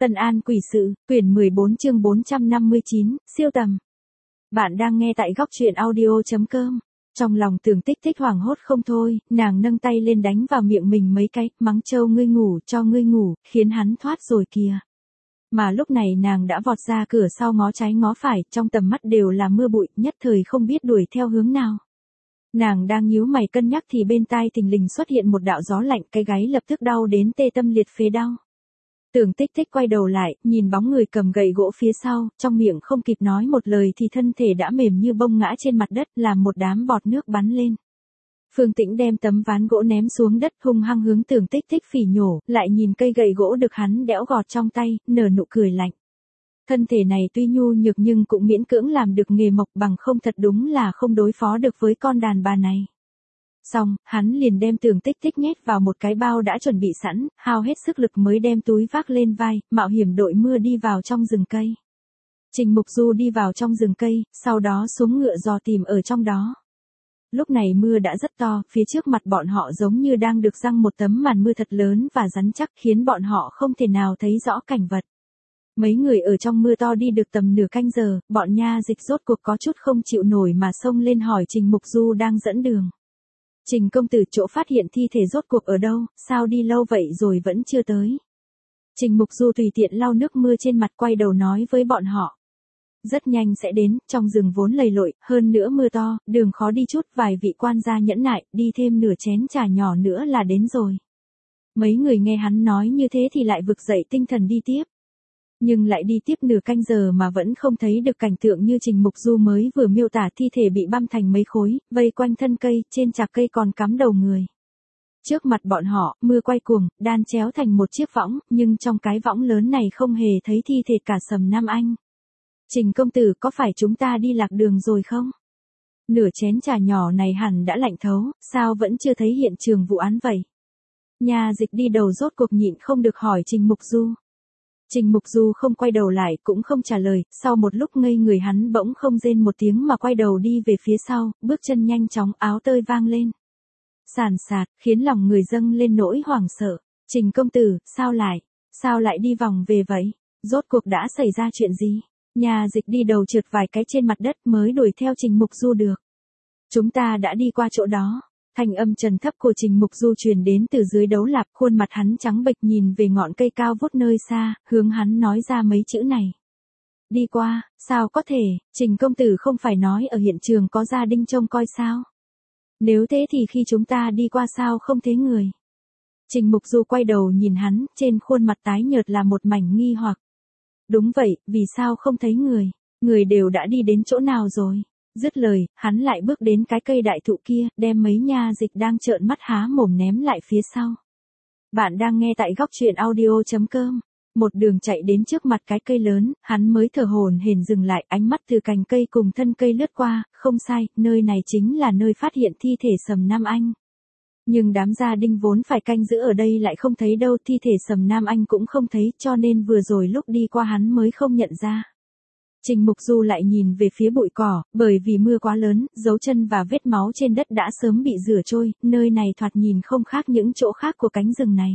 Tân An Quỷ Sự, quyển 14 chương 459, siêu tầm. Bạn đang nghe tại góc truyện audio.com. Trong lòng Tưởng Tích Tích hoảng hốt không thôi, nàng nâng tay lên đánh vào miệng mình mấy cái, mắng Châu ngươi ngủ, cho ngươi ngủ, khiến hắn thoát rồi kìa. Mà lúc này nàng đã vọt ra cửa sau ngó trái ngó phải, trong tầm mắt đều là mưa bụi, nhất thời không biết đuổi theo hướng nào. Nàng đang nhíu mày cân nhắc thì bên tai thình lình xuất hiện một đạo gió lạnh, cái gáy lập tức đau đến tê tâm liệt phế đau. Tưởng Tích Tích quay đầu lại, nhìn bóng người cầm gậy gỗ phía sau, trong miệng không kịp nói một lời thì thân thể đã mềm như bông ngã trên mặt đất, làm một đám bọt nước bắn lên. Phương Tĩnh đem tấm ván gỗ ném xuống đất, hung hăng hướng Tưởng Tích Tích phỉ nhổ, lại nhìn cây gậy gỗ được hắn đẽo gọt trong tay, nở nụ cười lạnh. Thân thể này tuy nhu nhược nhưng cũng miễn cưỡng làm được nghề mộc, bằng không thật đúng là không đối phó được với con đàn bà này. Xong, hắn liền đem Tưởng Tích Tích nhét vào một cái bao đã chuẩn bị sẵn, hao hết sức lực mới đem túi vác lên vai, mạo hiểm đội mưa đi vào trong rừng cây. Trình Mục Du đi vào trong rừng cây, sau đó xuống ngựa dò tìm ở trong đó. Lúc này mưa đã rất to, phía trước mặt bọn họ giống như đang được giăng một tấm màn mưa thật lớn và rắn chắc, khiến bọn họ không thể nào thấy rõ cảnh vật. Mấy người ở trong mưa to đi được tầm nửa canh giờ, bọn nha dịch rốt cuộc có chút không chịu nổi mà xông lên hỏi Trình Mục Du đang dẫn đường. Trình công tử, chỗ phát hiện thi thể rốt cuộc ở đâu, sao đi lâu vậy rồi vẫn chưa tới. Trình Mục Du tùy tiện lau nước mưa trên mặt, quay đầu nói với bọn họ. Rất nhanh sẽ đến, trong rừng vốn lầy lội, hơn nữa mưa to, đường khó đi chút, vài vị quan gia nhẫn nại, đi thêm nửa chén trà nhỏ nữa là đến rồi. Mấy người nghe hắn nói như thế thì lại vực dậy tinh thần đi tiếp. Nhưng lại đi tiếp nửa canh giờ mà vẫn không thấy được cảnh tượng như Trình Mục Du mới vừa miêu tả, thi thể bị băm thành mấy khối, vây quanh thân cây, trên chạc cây còn cắm đầu người. Trước mặt bọn họ, mưa quay cuồng, đan chéo thành một chiếc võng, nhưng trong cái võng lớn này không hề thấy thi thể cả Sầm Nam Anh. Trình công tử, có phải chúng ta đi lạc đường rồi không? Nửa chén trà nhỏ này hẳn đã lạnh thấu, sao vẫn chưa thấy hiện trường vụ án vậy? Nhà dịch đi đầu rốt cuộc nhịn không được hỏi Trình Mục Du. Trình Mục Du không quay đầu lại, cũng không trả lời, sau một lúc ngây người hắn bỗng không rên một tiếng mà quay đầu đi về phía sau, bước chân nhanh chóng, áo tơi vang lên. Sàn sạt, khiến lòng người dâng lên nỗi hoảng sợ. Trình công tử, sao lại đi vòng về vậy? Rốt cuộc đã xảy ra chuyện gì? Nhà dịch đi đầu trượt vài cái trên mặt đất mới đuổi theo Trình Mục Du được. Chúng ta đã đi qua chỗ đó. Thanh âm trầm thấp của Trình Mục Du truyền đến từ dưới đấu lạp, khuôn mặt hắn trắng bệch nhìn về ngọn cây cao vút nơi xa, hướng hắn nói ra mấy chữ này. Đi qua, sao có thể, Trình công tử không phải nói ở hiện trường có gia đình trông coi sao? Nếu thế thì khi chúng ta đi qua sao không thấy người? Trình Mục Du quay đầu nhìn hắn, trên khuôn mặt tái nhợt là một mảnh nghi hoặc. Đúng vậy, vì sao không thấy người? Người đều đã đi đến chỗ nào rồi? Dứt lời, hắn lại bước đến cái cây đại thụ kia, đem mấy nha dịch đang trợn mắt há mồm ném lại phía sau. Bạn đang nghe tại góc truyện audio.com. Một đường chạy đến trước mặt cái cây lớn, hắn mới thở hổn hển dừng lại, ánh mắt từ cành cây cùng thân cây lướt qua, không sai, nơi này chính là nơi phát hiện thi thể Sầm Nam Anh. Nhưng đám gia đình vốn phải canh giữ ở đây lại không thấy đâu, thi thể Sầm Nam Anh cũng không thấy, cho nên vừa rồi lúc đi qua hắn mới không nhận ra. Trình Mục Du lại nhìn về phía bụi cỏ, bởi vì mưa quá lớn, dấu chân và vết máu trên đất đã sớm bị rửa trôi, nơi này thoạt nhìn không khác những chỗ khác của cánh rừng này.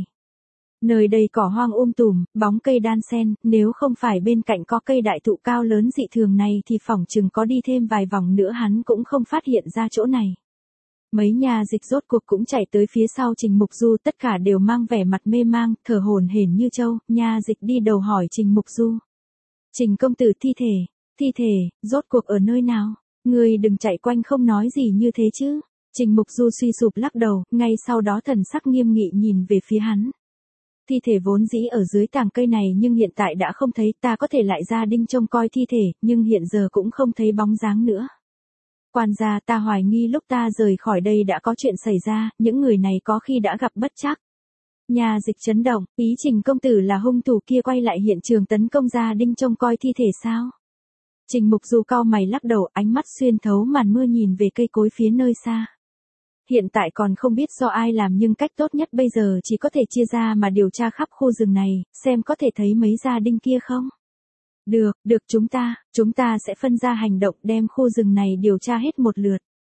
Nơi đây cỏ hoang tùm, bóng cây đan xen, nếu không phải bên cạnh có cây đại thụ cao lớn dị thường này thì phỏng chừng có đi thêm vài vòng nữa hắn cũng không phát hiện ra chỗ này. Mấy nhà dịch rốt cuộc cũng chạy tới phía sau Trình Mục Du, tất cả đều mang vẻ mặt mê mang, thở hổn hển như trâu. Nha dịch đi đầu hỏi Trình Mục Du. Trình công tử, thi thể, rốt cuộc ở nơi nào? Người đừng chạy quanh không nói gì như thế chứ. Trình Mục Du suy sụp lắc đầu, ngay sau đó thần sắc nghiêm nghị nhìn về phía hắn. Thi thể vốn dĩ ở dưới tàng cây này nhưng hiện tại đã không thấy, ta có thể lại gia đình trông coi thi thể, nhưng hiện giờ cũng không thấy bóng dáng nữa. Quan gia, ta hoài nghi lúc ta rời khỏi đây đã có chuyện xảy ra, những người này có khi đã gặp bất trắc. Nhà dịch chấn động, ý Trình công tử là hung thủ kia quay lại hiện trường tấn công gia đình trông coi thi thể sao? Trình Mục Du cau mày lắc đầu, ánh mắt xuyên thấu màn mưa nhìn về cây cối phía nơi xa. Hiện tại còn không biết do ai làm nhưng cách tốt nhất bây giờ chỉ có thể chia ra mà điều tra khắp khu rừng này, xem có thể thấy mấy gia đình kia không? Được, chúng ta sẽ phân ra hành động đem khu rừng này điều tra hết một lượt.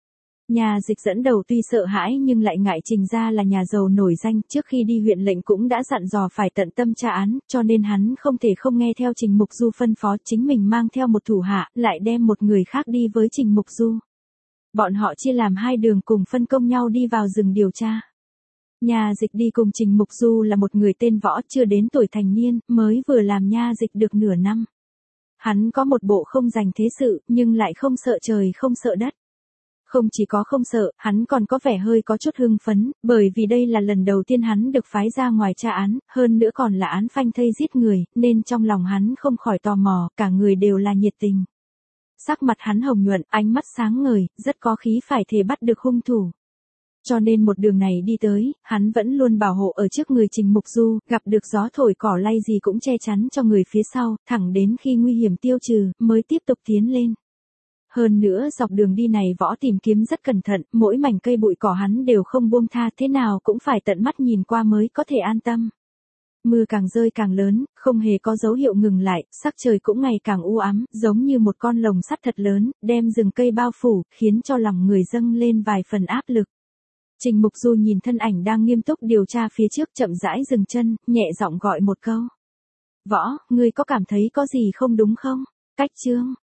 Nhà Dịch dẫn đầu tuy sợ hãi nhưng lại ngại Trình gia là nhà giàu nổi danh, trước khi đi huyện lệnh cũng đã dặn dò phải tận tâm tra án, cho nên hắn không thể không nghe theo Trình Mục Du phân phó, chính mình mang theo một thủ hạ, lại đem một người khác đi với Trình Mục Du. Bọn họ chia làm hai đường cùng phân công nhau đi vào rừng điều tra. Nhà Dịch đi cùng Trình Mục Du là một người tên Võ, chưa đến tuổi thành niên, mới vừa làm nha dịch được nửa năm. Hắn có một bộ không dành thế sự, nhưng lại không sợ trời không sợ đất. Không chỉ có không sợ, hắn còn có vẻ hơi có chút hưng phấn, bởi vì đây là lần đầu tiên hắn được phái ra ngoài tra án, hơn nữa còn là án phanh thây giết người, nên trong lòng hắn không khỏi tò mò, cả người đều là nhiệt tình. Sắc mặt hắn hồng nhuận, ánh mắt sáng ngời, rất có khí phải thể bắt được hung thủ. Cho nên một đường này đi tới, hắn vẫn luôn bảo hộ ở trước người Trình Mục Du, gặp được gió thổi cỏ lay gì cũng che chắn cho người phía sau, thẳng đến khi nguy hiểm tiêu trừ, mới tiếp tục tiến lên. Hơn nữa dọc đường đi này Võ tìm kiếm rất cẩn thận, mỗi mảnh cây bụi cỏ hắn đều không buông tha, thế nào cũng phải tận mắt nhìn qua mới có thể an tâm. Mưa càng rơi càng lớn, không hề có dấu hiệu ngừng lại, sắc trời cũng ngày càng u ám, giống như một con lồng sắt thật lớn, đem rừng cây bao phủ, khiến cho lòng người dâng lên vài phần áp lực. Trình Mục Du nhìn thân ảnh đang nghiêm túc điều tra phía trước, chậm rãi dừng chân, nhẹ giọng gọi một câu. Võ, ngươi có cảm thấy có gì không đúng không? Cách chương